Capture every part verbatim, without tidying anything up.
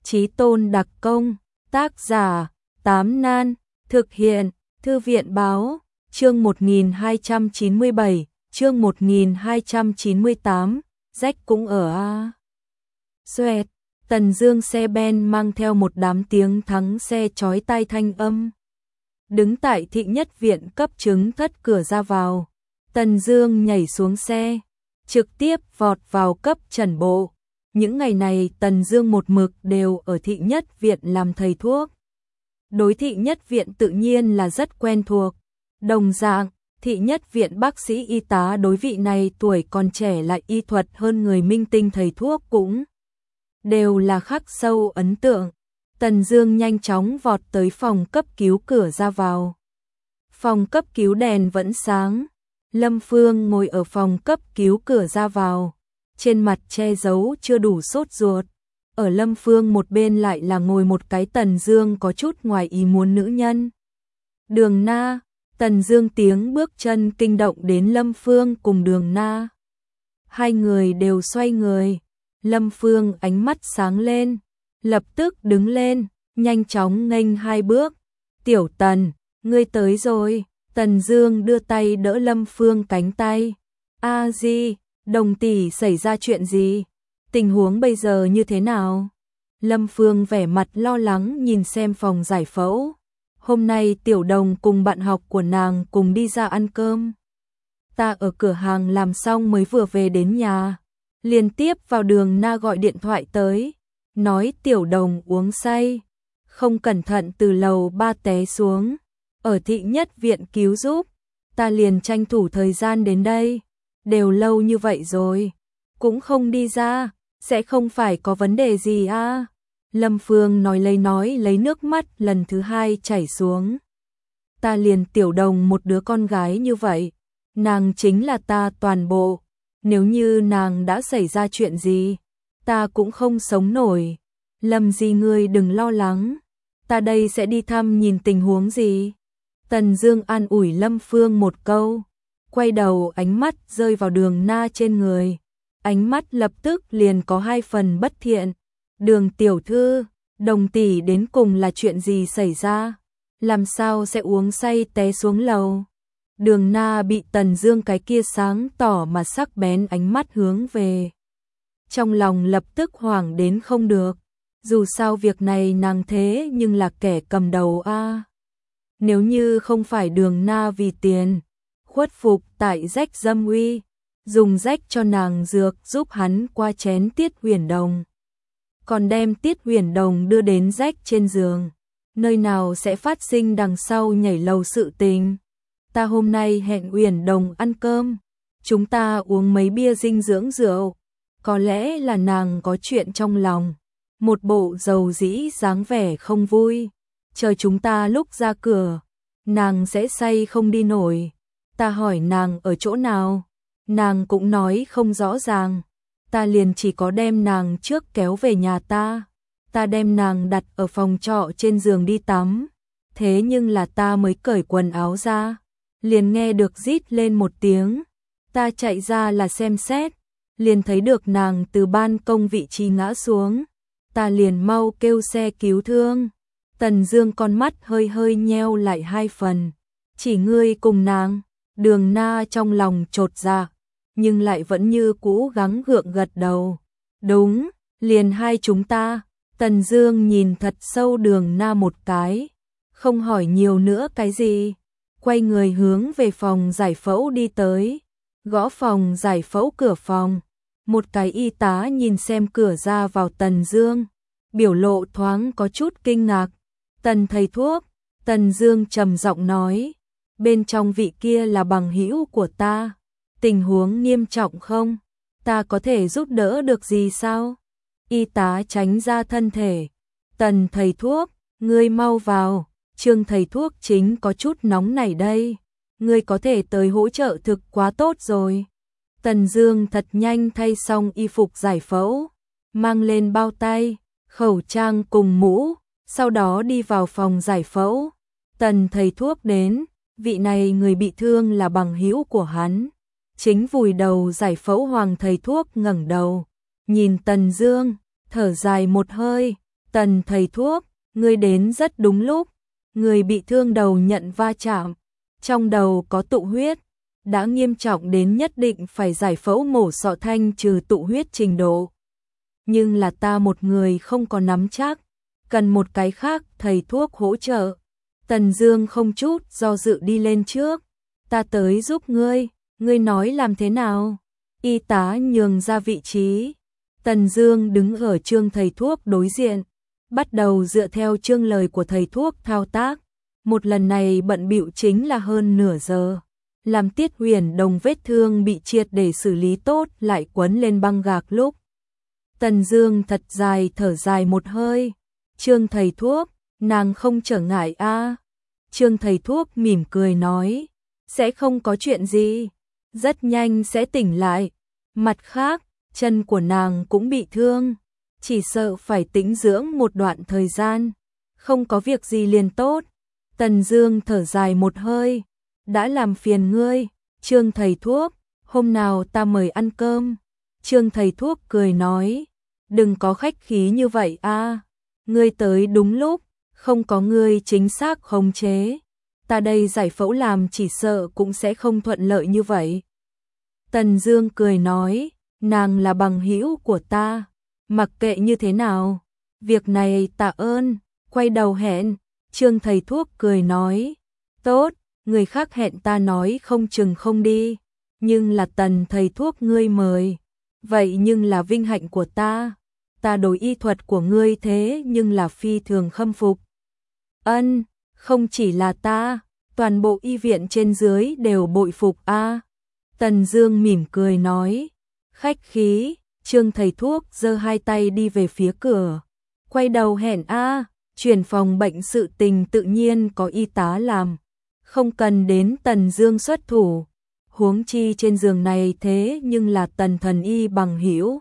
Chí Tôn đặc công, tác giả, Tám Nan, thực hiện, Thư viện báo, chương một nghìn hai trăm chín mươi bảy, chương một nghìn hai trăm chín mươi tám, rách cũng ở A. Xoẹt, Tần Dương xe ben mang theo một đám tiếng thắng xe chói tai thanh âm. Đứng tại thị nhất viện cấp chứng thất cửa ra vào, Tần Dương nhảy xuống xe, trực tiếp vọt vào cấp trần bộ. Những ngày này Tần Dương một mực đều ở thị nhất viện làm thầy thuốc. Đối thị nhất viện tự nhiên là rất quen thuộc. Đồng dạng, thị nhất viện bác sĩ y tá đối vị này tuổi còn trẻ lại y thuật hơn người minh tinh thầy thuốc cũng đều là khắc sâu ấn tượng. Tần Dương nhanh chóng vọt tới phòng cấp cứu cửa ra vào. Phòng cấp cứu đèn vẫn sáng. Lâm Phương ngồi ở phòng cấp cứu cửa ra vào, trên mặt che giấu chưa đủ sốt ruột. Ở Lâm Phương một bên lại là ngồi một cái Tần Dương có chút ngoài ý muốn nữ nhân. Đường Na, Tần Dương tiếng bước chân kinh động đến Lâm Phương cùng Đường Na. Hai người đều xoay người, Lâm Phương ánh mắt sáng lên, lập tức đứng lên, nhanh chóng nghênh hai bước. "Tiểu Tần, ngươi tới rồi." Tần Dương đưa tay đỡ Lâm Phương cánh tay. "A Di, Đồng tỷ xảy ra chuyện gì? Tình huống bây giờ như thế nào?" Lâm Phương vẻ mặt lo lắng nhìn xem phòng giải phẫu. "Hôm nay Tiểu Đồng cùng bạn học của nàng cùng đi ra ăn cơm. Ta ở cửa hàng làm xong mới vừa về đến nhà, liên tiếp vào Đường Na gọi điện thoại tới, nói Tiểu Đồng uống say, không cẩn thận từ lầu ba té xuống, ở thị nhất viện cứu giúp, ta liền tranh thủ thời gian đến đây, đều lâu như vậy rồi, cũng không đi ra, sẽ không phải có vấn đề gì à?" Lâm Phương nói lấy nói lấy nước mắt lần thứ hai chảy xuống. "Ta liền Tiểu Đồng một đứa con gái như vậy, nàng chính là ta toàn bộ, nếu như nàng đã xảy ra chuyện gì, ta cũng không sống nổi. Lâm Di ngươi đừng lo lắng, ta đây sẽ đi thăm nhìn tình huống gì." Tần Dương an ủi Lâm Phương một câu, quay đầu ánh mắt rơi vào Đường Na trên người, ánh mắt lập tức liền có hai phần bất thiện. "Đường tiểu thư, Đồng tỷ đến cùng là chuyện gì xảy ra? Làm sao sẽ uống say té xuống lầu?" Đường Na bị Tần Dương cái kia sáng tỏ mà sắc bén ánh mắt hướng về, trong lòng lập tức hoảng đến không được. Dù sao việc này nàng thế nhưng là kẻ cầm đầu a. Nếu như không phải Đường Na vì tiền khuất phục tại Rách Dâm Uy, dùng rách cho nàng dược giúp hắn qua chén Tiết Huyền Đồng, còn đem Tiết Huyền Đồng đưa đến rách trên giường, nơi nào sẽ phát sinh đằng sau nhảy lầu sự tình. Ta hôm nay hẹn Huyền Đồng ăn cơm, chúng ta uống mấy bia dinh dưỡng rượu, có lẽ là nàng có chuyện trong lòng, một bộ dầu dĩ dáng vẻ không vui, chờ chúng ta lúc ra cửa, nàng sẽ say không đi nổi. Ta hỏi nàng ở chỗ nào, nàng cũng nói không rõ ràng, ta liền chỉ có đem nàng trước kéo về nhà ta, ta đem nàng đặt ở phòng trọ trên giường đi tắm, thế nhưng là ta mới cởi quần áo ra, liền nghe được rít lên một tiếng, ta chạy ra là xem xét, liền thấy được nàng từ ban công vị trí ngã xuống, ta liền mau kêu xe cứu thương." Tần Dương con mắt hơi hơi nheo lại hai phần, "Chỉ ngươi cùng nàng?" Đường Na trong lòng chột dạ, nhưng lại vẫn như cũ gắng gượng gật đầu. "Đúng, liền hai chúng ta." Tần Dương nhìn thật sâu Đường Na một cái, không hỏi nhiều nữa cái gì, quay người hướng về phòng giải phẫu đi tới. Gõ phòng giải phẫu cửa phòng, một cái y tá nhìn xem cửa ra vào Tần Dương, biểu lộ thoáng có chút kinh ngạc. "Tần thầy thuốc." Tần Dương trầm giọng nói, "Bên trong vị kia là bằng hữu của ta, tình huống nghiêm trọng không? Ta có thể giúp đỡ được gì sao?" Y tá tránh ra thân thể. "Tần thầy thuốc, ngươi mau vào, Trương thầy thuốc chính có chút nóng nảy đây, ngươi có thể tới hỗ trợ thực quá tốt rồi." Tần Dương thật nhanh thay xong y phục giải phẫu, mang lên bao tay, khẩu trang cùng mũ, sau đó đi vào phòng giải phẫu. Tần thầy thuốc đến, vị này người bị thương là bằng hữu của hắn. Chính vùi đầu giải phẫu Hoàng thầy thuốc ngẩng đầu, nhìn Tần Dương, thở dài một hơi, Tần thầy thuốc, ngươi đến rất đúng lúc, người bị thương đầu nhận va chạm, trong đầu có tụ huyết, đã nghiêm trọng đến nhất định phải giải phẫu mổ sọ thanh trừ tụ huyết trình độ. Nhưng là ta một người không có nắm chắc, cần một cái khác thầy thuốc hỗ trợ. Tần Dương không chút do dự đi lên trước, ta tới giúp ngươi, ngươi nói làm thế nào? Y tá nhường ra vị trí. Tần Dương đứng ở Trương thầy thuốc đối diện, bắt đầu dựa theo chương lời của thầy thuốc thao tác. Một lần này bận bịu chính là hơn nửa giờ. Làm Tiết Huyền Đồng vết thương bị triệt để xử lý tốt lại quấn lên băng gạc lúc. Tần Dương thật dài thở dài một hơi. Trương thầy thuốc, nàng không trở ngại a? À? Trương thầy thuốc mỉm cười nói, sẽ không có chuyện gì, rất nhanh sẽ tỉnh lại. Mặt khác, chân của nàng cũng bị thương, chỉ sợ phải tĩnh dưỡng một đoạn thời gian, không có việc gì liền tốt. Tần Dương thở dài một hơi, đã làm phiền ngươi, Trương thầy thuốc, hôm nào ta mời ăn cơm. Trương thầy thuốc cười nói, đừng có khách khí như vậy a, à. Ngươi tới đúng lúc, không có ngươi chính xác khống chế, ta đây giải phẫu làm chỉ sợ cũng sẽ không thuận lợi như vậy. Tần Dương cười nói, nàng là bằng hữu của ta, mặc kệ như thế nào, việc này tạ ơn. Quay đầu hẹn, Trương thầy thuốc cười nói, tốt, người khác hẹn ta nói không chừng không đi, nhưng là Tần thầy thuốc ngươi mời, vậy nhưng là vinh hạnh của ta. Ta đối y thuật của ngươi thế nhưng là phi thường khâm phục. Ân, không chỉ là ta, toàn bộ y viện trên dưới đều bội phục a. À. Tần Dương mỉm cười nói, khách khí. Trương thầy thuốc giơ hai tay đi về phía cửa, quay đầu hẹn a, à, chuyển phòng bệnh sự tình tự nhiên có y tá làm, không cần đến Tần Dương xuất thủ. Huống chi trên giường này thế nhưng là Tần thần y bằng hữu.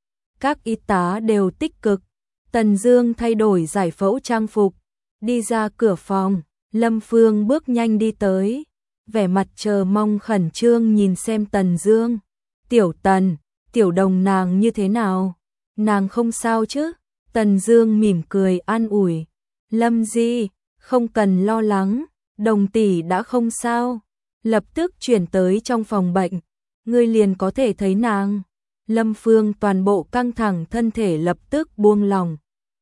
Các y tá đều tích cực. Tần Dương thay đổi giải phẫu trang phục, đi ra cửa phòng. Lâm Phương bước nhanh đi tới, vẻ mặt chờ mong khẩn trương nhìn xem Tần Dương. Tiểu Tần, Tiểu Đồng nàng như thế nào? Nàng không sao chứ? Tần Dương mỉm cười an ủi. Lâm Di, không cần lo lắng, Đồng tỷ đã không sao. Lập tức chuyển tới trong phòng bệnh, ngươi liền có thể thấy nàng. Lâm Phương toàn bộ căng thẳng thân thể lập tức buông lỏng,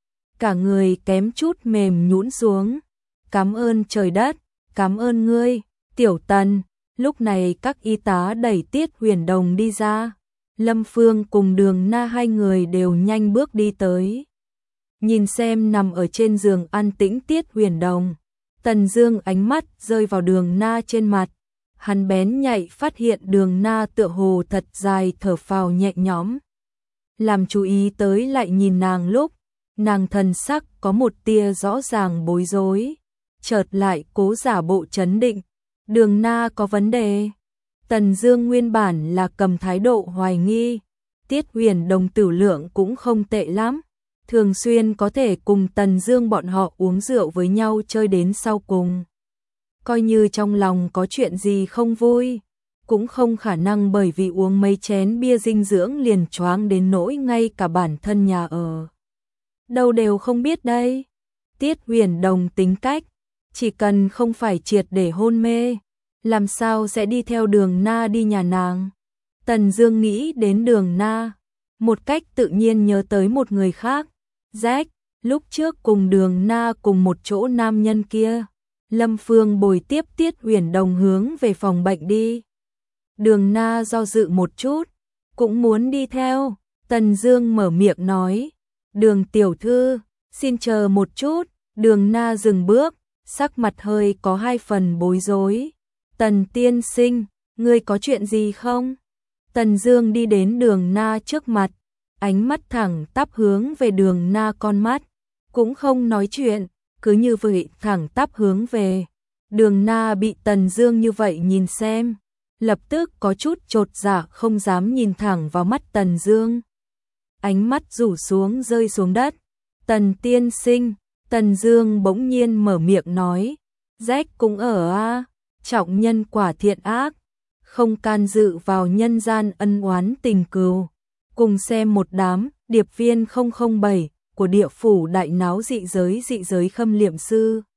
cả người kém chút mềm nhũn xuống. Cảm ơn trời đất, cảm ơn ngươi, Tiểu Tần. Lúc này các y tá đẩy Tiết Huyền Đồng đi ra. Lâm Phương cùng Đường Na hai người đều nhanh bước đi tới. Nhìn xem nằm ở trên giường an tĩnh Tiết Huyền Đồng, Tần Dương ánh mắt rơi vào Đường Na trên mặt. Hắn bén nhạy phát hiện Đường Na tựa hồ thật dài thở phào nhẹ nhõm. Làm chú ý tới lại nhìn nàng lúc, nàng thần sắc có một tia rõ ràng bối rối, chợt lại cố giả bộ trấn định. Đường Na có vấn đề. Tần Dương nguyên bản là cầm thái độ hoài nghi, Tiết Huyền Đồng tử lượng cũng không tệ lắm, thường xuyên có thể cùng Tần Dương bọn họ uống rượu với nhau chơi đến sau cùng. Coi như trong lòng có chuyện gì không vui, cũng không khả năng bởi vì uống mấy chén bia dinh dưỡng liền choáng đến nỗi ngay cả bản thân nhà ở đâu đều không biết đây. Tiết Huyền Đồng tính cách, chỉ cần không phải triệt để hôn mê, làm sao sẽ đi theo Đường Na đi nhà nàng. Tần Dương nghĩ đến Đường Na, một cách tự nhiên nhớ tới một người khác, Jack, lúc trước cùng Đường Na cùng một chỗ nam nhân kia. Lâm Phương bồi tiếp Tiết Huyền Đồng hướng về phòng bệnh đi. Đường Na do dự một chút, cũng muốn đi theo. Tần Dương mở miệng nói, Đường tiểu thư, xin chờ một chút. Đường Na dừng bước, sắc mặt hơi có hai phần bối rối. Tần tiên sinh, ngươi có chuyện gì không? Tần Dương đi đến Đường Na trước mặt, ánh mắt thẳng tắp hướng về Đường Na con mắt, cũng không nói chuyện, cứ như vậy thẳng tắp hướng về. Đường Na bị Tần Dương như vậy nhìn xem, lập tức có chút chột dạ không dám nhìn thẳng vào mắt Tần Dương. Ánh mắt rủ xuống rơi xuống đất. Tần tiên sinh, Tần Dương bỗng nhiên mở miệng nói, Jack cũng ở a, à, trọng nhân quả thiện ác, không can dự vào nhân gian ân oán tình cừu, cùng xem một đám điệp viên không không bảy của của địa phủ đại náo dị giới dị giới khâm liệm sư.